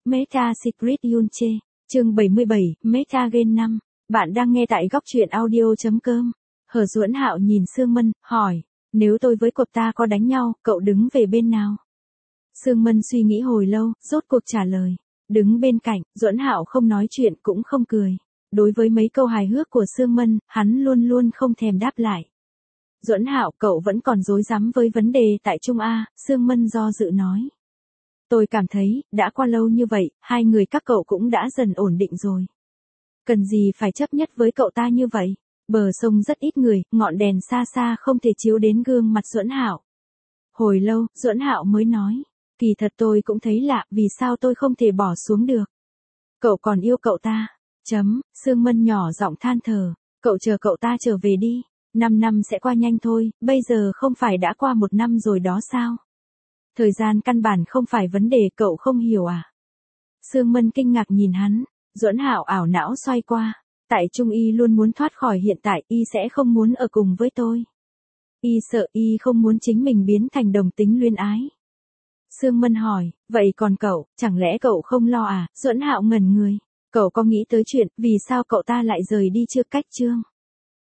Meta Secret Yunche, chương 77, Meta Gen 5. Bạn đang nghe tại góc truyện audio.com. Hở Duẫn Hạo nhìn Sương Mân, hỏi, nếu tôi với cậu ta có đánh nhau, cậu đứng về bên nào? Sương Mân suy nghĩ hồi lâu, rốt cuộc trả lời, đứng bên cạnh. Duẫn Hạo không nói chuyện cũng không cười. Đối với mấy câu hài hước của Sương Mân, hắn luôn luôn không thèm đáp lại. Duẫn Hạo, cậu vẫn còn rối rắm với vấn đề tại Trung A, Sương Mân do dự nói. Tôi cảm thấy, đã qua lâu như vậy, hai người các cậu cũng đã dần ổn định rồi. Cần gì phải chấp nhất với cậu ta như vậy? Bờ sông rất ít người, ngọn đèn xa xa không thể chiếu đến gương mặt Duẫn Hạo. Hồi lâu, Duẫn Hạo mới nói, kỳ thật tôi cũng thấy lạ, vì sao tôi không thể bỏ xuống được? Cậu còn yêu cậu ta? Sương Mân nhỏ giọng than thở, cậu chờ cậu ta trở về đi. 5 năm sẽ qua nhanh thôi, bây giờ không phải đã qua 1 năm rồi đó sao? Thời gian căn bản không phải vấn đề, cậu không hiểu à? Sương Mân kinh ngạc nhìn hắn. Duẫn Hạo ảo não xoay qua. Tại Trung y luôn muốn thoát khỏi hiện tại, y sẽ không muốn ở cùng với tôi. Y sợ, y không muốn chính mình biến thành đồng tính luyến ái. Sương Mân hỏi, vậy còn cậu, chẳng lẽ cậu không lo à? Duẫn Hạo ngẩn người. Cậu có nghĩ tới chuyện, vì sao cậu ta lại rời đi chưa? Cách chương